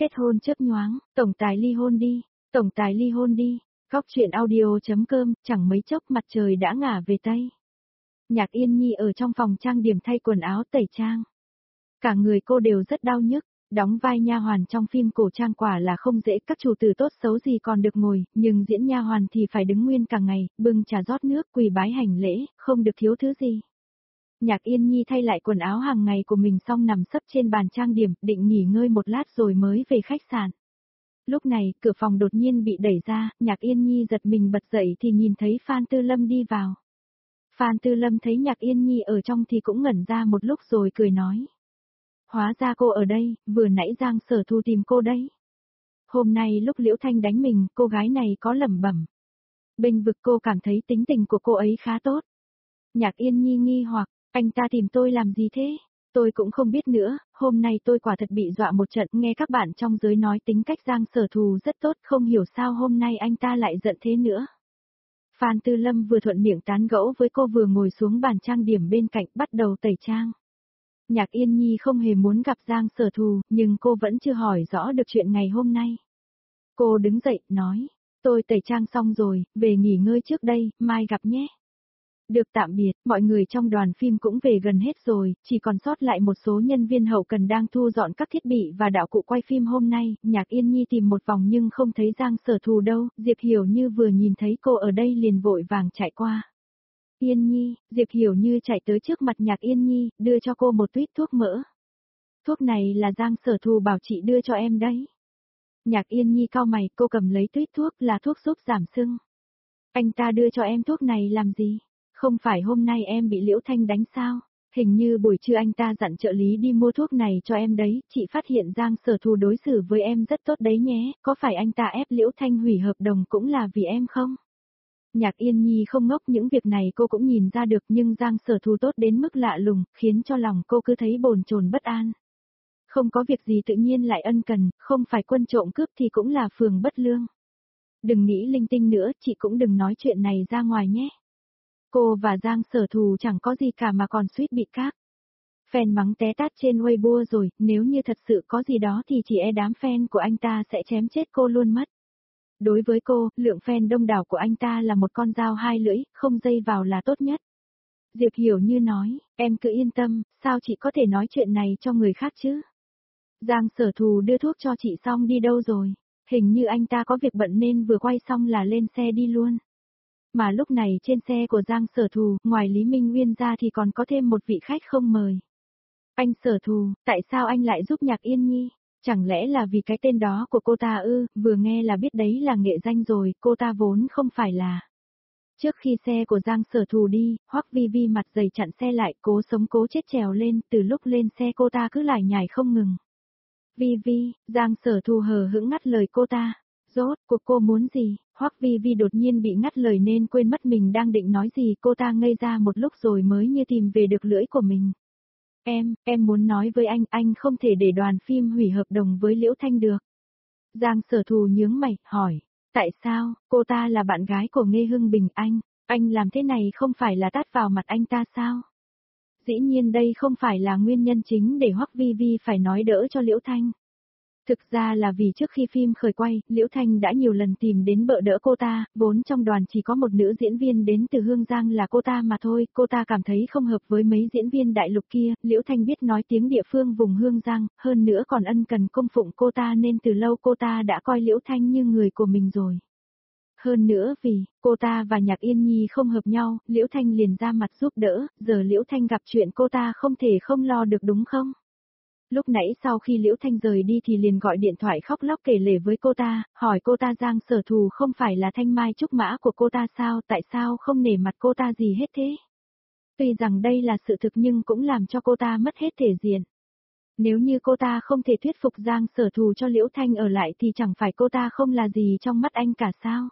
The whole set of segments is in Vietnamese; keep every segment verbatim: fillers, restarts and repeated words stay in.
Kết hôn chớp nhoáng, tổng tài ly hôn đi, tổng tài ly hôn đi. Góc truyện audio.com, chẳng mấy chốc mặt trời đã ngả về Tây. Nhạc Yên Nhi ở trong phòng trang điểm thay quần áo tẩy trang. Cả người cô đều rất đau nhức, đóng vai nha hoàn trong phim cổ trang quả là không dễ, các chủ tử tốt xấu gì còn được ngồi, nhưng diễn nha hoàn thì phải đứng nguyên cả ngày, bưng trà rót nước, quỳ bái hành lễ, không được thiếu thứ gì. Nhạc Yên Nhi thay lại quần áo hàng ngày của mình xong nằm sấp trên bàn trang điểm, định nghỉ ngơi một lát rồi mới về khách sạn. Lúc này, cửa phòng đột nhiên bị đẩy ra, Nhạc Yên Nhi giật mình bật dậy thì nhìn thấy Phan Tư Lâm đi vào. Phan Tư Lâm thấy Nhạc Yên Nhi ở trong thì cũng ngẩn ra một lúc rồi cười nói. Hóa ra cô ở đây, vừa nãy Giang Sở Thu tìm cô đấy. Hôm nay lúc Liễu Thanh đánh mình, cô gái này có lẩm bẩm. Bênh vực cô cảm thấy tính tình của cô ấy khá tốt. Nhạc Yên Nhi nghi hoặc, anh ta tìm tôi làm gì thế? Tôi cũng không biết nữa, hôm nay tôi quả thật bị dọa một trận, nghe các bạn trong giới nói tính cách Giang Sở Thù rất tốt, không hiểu sao hôm nay anh ta lại giận thế nữa. Phan Tư Lâm vừa thuận miệng tán gẫu với cô vừa ngồi xuống bàn trang điểm bên cạnh bắt đầu tẩy trang. Nhạc Yên Nhi không hề muốn gặp Giang Sở Thù, nhưng cô vẫn chưa hỏi rõ được chuyện ngày hôm nay. Cô đứng dậy, nói, tôi tẩy trang xong rồi, về nghỉ ngơi trước đây, mai gặp nhé. Được tạm biệt, mọi người trong đoàn phim cũng về gần hết rồi, chỉ còn sót lại một số nhân viên hậu cần đang thu dọn các thiết bị và đạo cụ quay phim hôm nay. Nhạc Yên Nhi tìm một vòng nhưng không thấy Giang Sở Thù đâu, Diệp Hiểu Như vừa nhìn thấy cô ở đây liền vội vàng chạy qua. Yên Nhi, Diệp Hiểu Như chạy tới trước mặt Nhạc Yên Nhi, đưa cho cô một tuýt thuốc mỡ. Thuốc này là Giang Sở Thù bảo chị đưa cho em đấy. Nhạc Yên Nhi cau mày, cô cầm lấy tuýt thuốc là thuốc giúp giảm sưng. Anh ta đưa cho em thuốc này làm gì? Không phải hôm nay em bị Liễu Thanh đánh sao? Hình như buổi trưa anh ta dặn trợ lý đi mua thuốc này cho em đấy, chị phát hiện Giang Sở Thù đối xử với em rất tốt đấy nhé, có phải anh ta ép Liễu Thanh hủy hợp đồng cũng là vì em không? Nhạc Yên Nhi không ngốc, những việc này cô cũng nhìn ra được, nhưng Giang Sở Thù tốt đến mức lạ lùng, khiến cho lòng cô cứ thấy bồn chồn bất an. Không có việc gì tự nhiên lại ân cần, không phải quân trộm cướp thì cũng là phường bất lương. Đừng nghĩ linh tinh nữa, chị cũng đừng nói chuyện này ra ngoài nhé. Cô và Giang Sở Thù chẳng có gì cả mà còn suýt bị các fan mắng té tát trên Weibo rồi, nếu như thật sự có gì đó thì chỉ e đám fan của anh ta sẽ chém chết cô luôn mất. Đối với cô, lượng fan đông đảo của anh ta là một con dao hai lưỡi, không dây vào là tốt nhất. Diệp Hiểu Như nói, em cứ yên tâm, sao chị có thể nói chuyện này cho người khác chứ? Giang Sở Thù đưa thuốc cho chị xong đi đâu rồi? Hình như anh ta có việc bận nên vừa quay xong là lên xe đi luôn. Mà lúc này trên xe của Giang Sở Thù, ngoài Lý Minh Nguyên ra thì còn có thêm một vị khách không mời. Anh Sở Thù, tại sao anh lại giúp Nhạc Yên Nhi? Chẳng lẽ là vì cái tên đó của cô ta ư, vừa nghe là biết đấy là nghệ danh rồi, cô ta vốn không phải là. Trước khi xe của Giang Sở Thù đi, Hoắc Vi Vi mặt dày chặn xe lại, cố sống cố chết trèo lên, từ lúc lên xe cô ta cứ lải nhải không ngừng. Vi Vi, Giang Sở Thù hờ hững ngắt lời cô ta. Rốt cuộc cô muốn gì? Hoắc Vi Vi đột nhiên bị ngắt lời nên quên mất mình đang định nói gì, cô ta ngây ra một lúc rồi mới như tìm về được lưỡi của mình. Em, em muốn nói với anh, anh không thể để đoàn phim hủy hợp đồng với Liễu Thanh được. Giang Sở Thù nhướng mày, hỏi, tại sao, cô ta là bạn gái của Nghê Hưng Bình anh, anh làm thế này không phải là tát vào mặt anh ta sao? Dĩ nhiên đây không phải là nguyên nhân chính để Hoắc Vi Vi phải nói đỡ cho Liễu Thanh. Thực ra là vì trước khi phim khởi quay, Liễu Thanh đã nhiều lần tìm đến bợ đỡ cô ta, vốn trong đoàn chỉ có một nữ diễn viên đến từ Hương Giang là cô ta mà thôi, cô ta cảm thấy không hợp với mấy diễn viên đại lục kia, Liễu Thanh biết nói tiếng địa phương vùng Hương Giang, hơn nữa còn ân cần cung phụng cô ta nên từ lâu cô ta đã coi Liễu Thanh như người của mình rồi. Hơn nữa vì, cô ta và Nhạc Yên Nhi không hợp nhau, Liễu Thanh liền ra mặt giúp đỡ, giờ Liễu Thanh gặp chuyện cô ta không thể không lo được đúng không? Lúc nãy sau khi Liễu Thanh rời đi thì liền gọi điện thoại khóc lóc kể lể với cô ta, hỏi cô ta Giang Sở Thù không phải là thanh mai trúc mã của cô ta sao, tại sao không nể mặt cô ta gì hết thế? Tuy rằng đây là sự thực nhưng cũng làm cho cô ta mất hết thể diện. Nếu như cô ta không thể thuyết phục Giang Sở Thù cho Liễu Thanh ở lại thì chẳng phải cô ta không là gì trong mắt anh cả sao?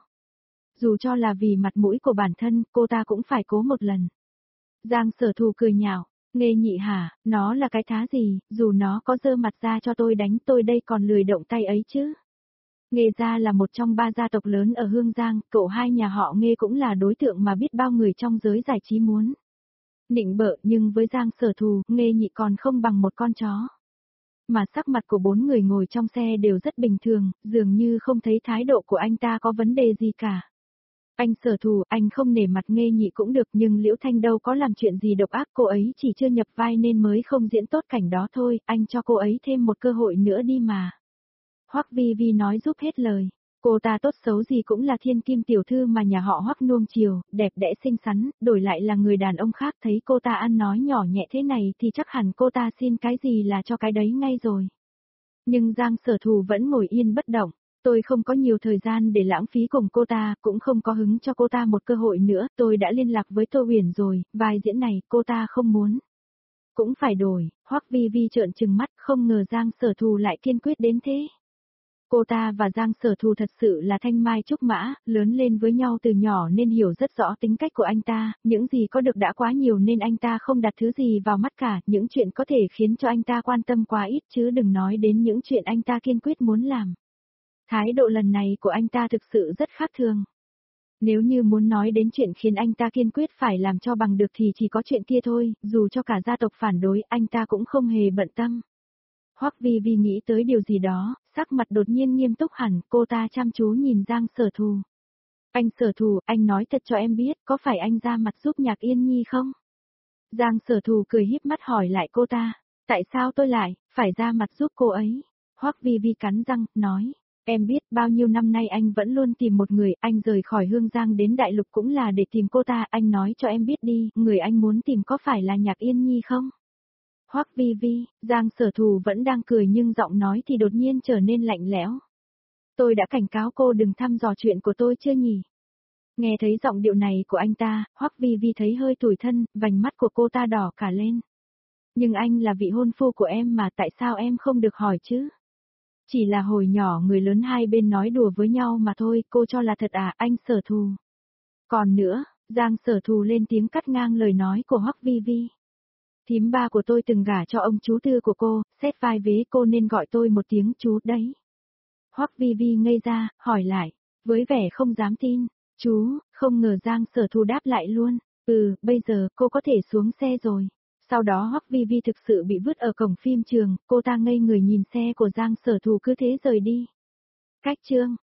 Dù cho là vì mặt mũi của bản thân, cô ta cũng phải cố một lần. Giang Sở Thù cười nhạo. Nghê Nhị hả, nó là cái thá gì, dù nó có dơ mặt ra cho tôi đánh tôi đây còn lười động tay ấy chứ. Nghê gia là một trong ba gia tộc lớn ở Hương Giang, cậu hai nhà họ Nghê cũng là đối tượng mà biết bao người trong giới giải trí muốn nịnh bợ, nhưng với Giang Sở Thù, Nghê Nhị còn không bằng một con chó. mà sắc mặt của bốn người ngồi trong xe đều rất bình thường, dường như không thấy thái độ của anh ta có vấn đề gì cả. Anh Sở Thù, anh không nể mặt Nghê Nhị cũng được nhưng Liễu Thanh đâu có làm chuyện gì độc ác, cô ấy chỉ chưa nhập vai nên mới không diễn tốt cảnh đó thôi, anh cho cô ấy thêm một cơ hội nữa đi mà. Hoắc Vi Vi nói giúp hết lời. Cô ta tốt xấu gì cũng là thiên kim tiểu thư mà nhà họ Hoắc nuông chiều, đẹp đẽ xinh xắn, đổi lại là người đàn ông khác thấy cô ta ăn nói nhỏ nhẹ thế này thì chắc hẳn cô ta xin cái gì là cho cái đấy ngay rồi. Nhưng Giang Sở Thù vẫn ngồi yên bất động, tôi không có nhiều thời gian để lãng phí cùng cô ta, cũng không có hứng cho cô ta một cơ hội nữa, tôi đã liên lạc với Tô Huyền rồi, vai diễn này cô ta không muốn. Cũng phải đổi, Hoắc Vi Vi trợn trừng mắt, không ngờ Giang Sở Thù lại kiên quyết đến thế. Cô ta và Giang Sở Thù thật sự là thanh mai trúc mã, lớn lên với nhau từ nhỏ nên hiểu rất rõ tính cách của anh ta, những gì có được đã quá nhiều nên anh ta không đặt thứ gì vào mắt cả, những chuyện có thể khiến cho anh ta quan tâm quá ít chứ đừng nói đến những chuyện anh ta kiên quyết muốn làm. Thái độ lần này của anh ta thực sự rất khác thường. Nếu như muốn nói đến chuyện khiến anh ta kiên quyết phải làm cho bằng được thì chỉ có chuyện kia thôi, dù cho cả gia tộc phản đối anh ta cũng không hề bận tâm. Hoắc Vi Vi nghĩ tới điều gì đó, sắc mặt đột nhiên nghiêm túc hẳn, cô ta chăm chú nhìn Giang Sở Thù. Anh Sở Thù, anh nói thật cho em biết, có phải anh ra mặt giúp Nhạc Yên Nhi không? Giang Sở Thù cười híp mắt hỏi lại cô ta, tại sao tôi lại, phải ra mặt giúp cô ấy? Hoắc Vi Vi cắn răng, nói, em biết bao nhiêu năm nay anh vẫn luôn tìm một người, anh rời khỏi Hương Giang đến Đại Lục cũng là để tìm cô ta, anh nói cho em biết đi, người anh muốn tìm có phải là Nhạc Yên Nhi không? Hoắc Vi Vi, Giang Sở Thù vẫn đang cười nhưng giọng nói thì đột nhiên trở nên lạnh lẽo. Tôi đã cảnh cáo cô đừng thăm dò chuyện của tôi chưa nhỉ? Nghe thấy giọng điệu này của anh ta, Hoắc Vi Vi thấy hơi tủi thân, vành mắt của cô ta đỏ cả lên. Nhưng anh là vị hôn phu của em mà tại sao em không được hỏi chứ? Chỉ là hồi nhỏ người lớn hai bên nói đùa với nhau mà thôi, cô cho là thật à, anh Sở Thù. Còn nữa, Giang Sở Thù lên tiếng cắt ngang lời nói của Hoắc Vi Vi. Thím ba của tôi từng gả cho ông chú tư của cô, xét vai vế cô nên gọi tôi một tiếng chú đấy. Hoắc Vi Vi ngây ra, hỏi lại, với vẻ không dám tin, chú, không ngờ Giang Sở Thù đáp lại luôn, ừ, bây giờ cô có thể xuống xe rồi. Sau đó Hoắc Vi Vi thực sự bị vứt ở cổng phim trường, cô ta ngây người nhìn xe của Giang Sở Thù cứ thế rời đi. Cách chương